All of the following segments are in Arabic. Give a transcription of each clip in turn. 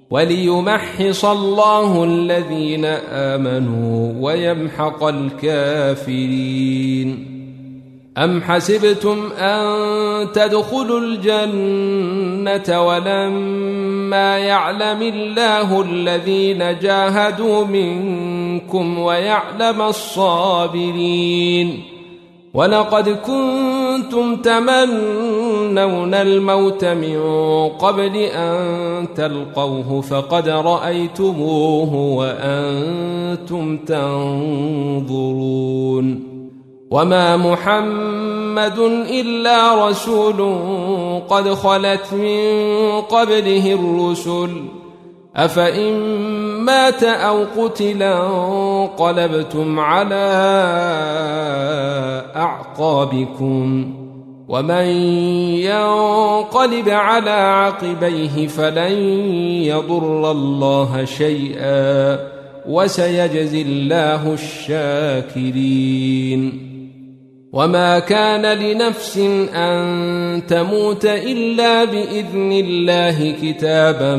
وليمحص الله الذين آمنوا ويمحق الكافرين. أم حسبتم أن تدخلوا الجنة ولما يعلم الله الذين جاهدوا منكم ويعلم الصابرين؟ ولقد كنتم تمنون الموت من قبل أن تلقوه فقد رأيتموه وأنتم تنظرون. وما محمد إلا رسول قد خلت من قبله الرسل أفإن مات أو قتلا انقلبتم على أعقابكم ومن ينقلب على عقبيه فلن يضر الله شيئا وسيجزي الله الشاكرين. وما كان لنفس أن تموت إلا بإذن الله كتابا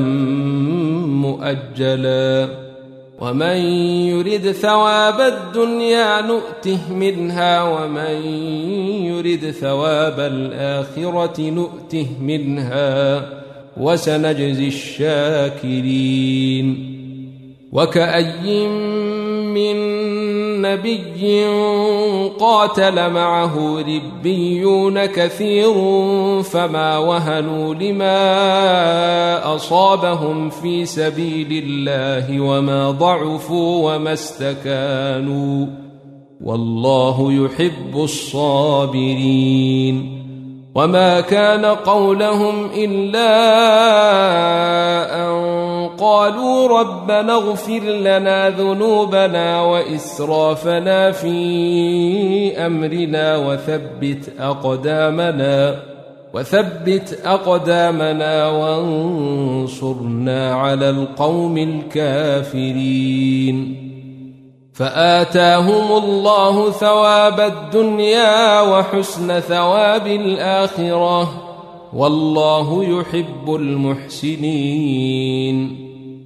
مؤجلا ومن يرد ثواب الدنيا نؤته منها ومن يرد ثواب الآخرة نؤته منها وسنجزي الشاكرين. وكأي من نبي قاتل معه ربيون كثير فما وهنوا لما أصابهم في سبيل الله وما ضعفوا وما استكانوا والله يحب الصابرين. وما كان قولهم إلا أن قالوا ربنا اغفر لنا ذنوبنا وإسرافنا في أمرنا وثبت أقدامنا وانصرنا على القوم الكافرين. فآتاهم الله ثواب الدنيا وحسن ثواب الآخرة والله يحب المحسنين.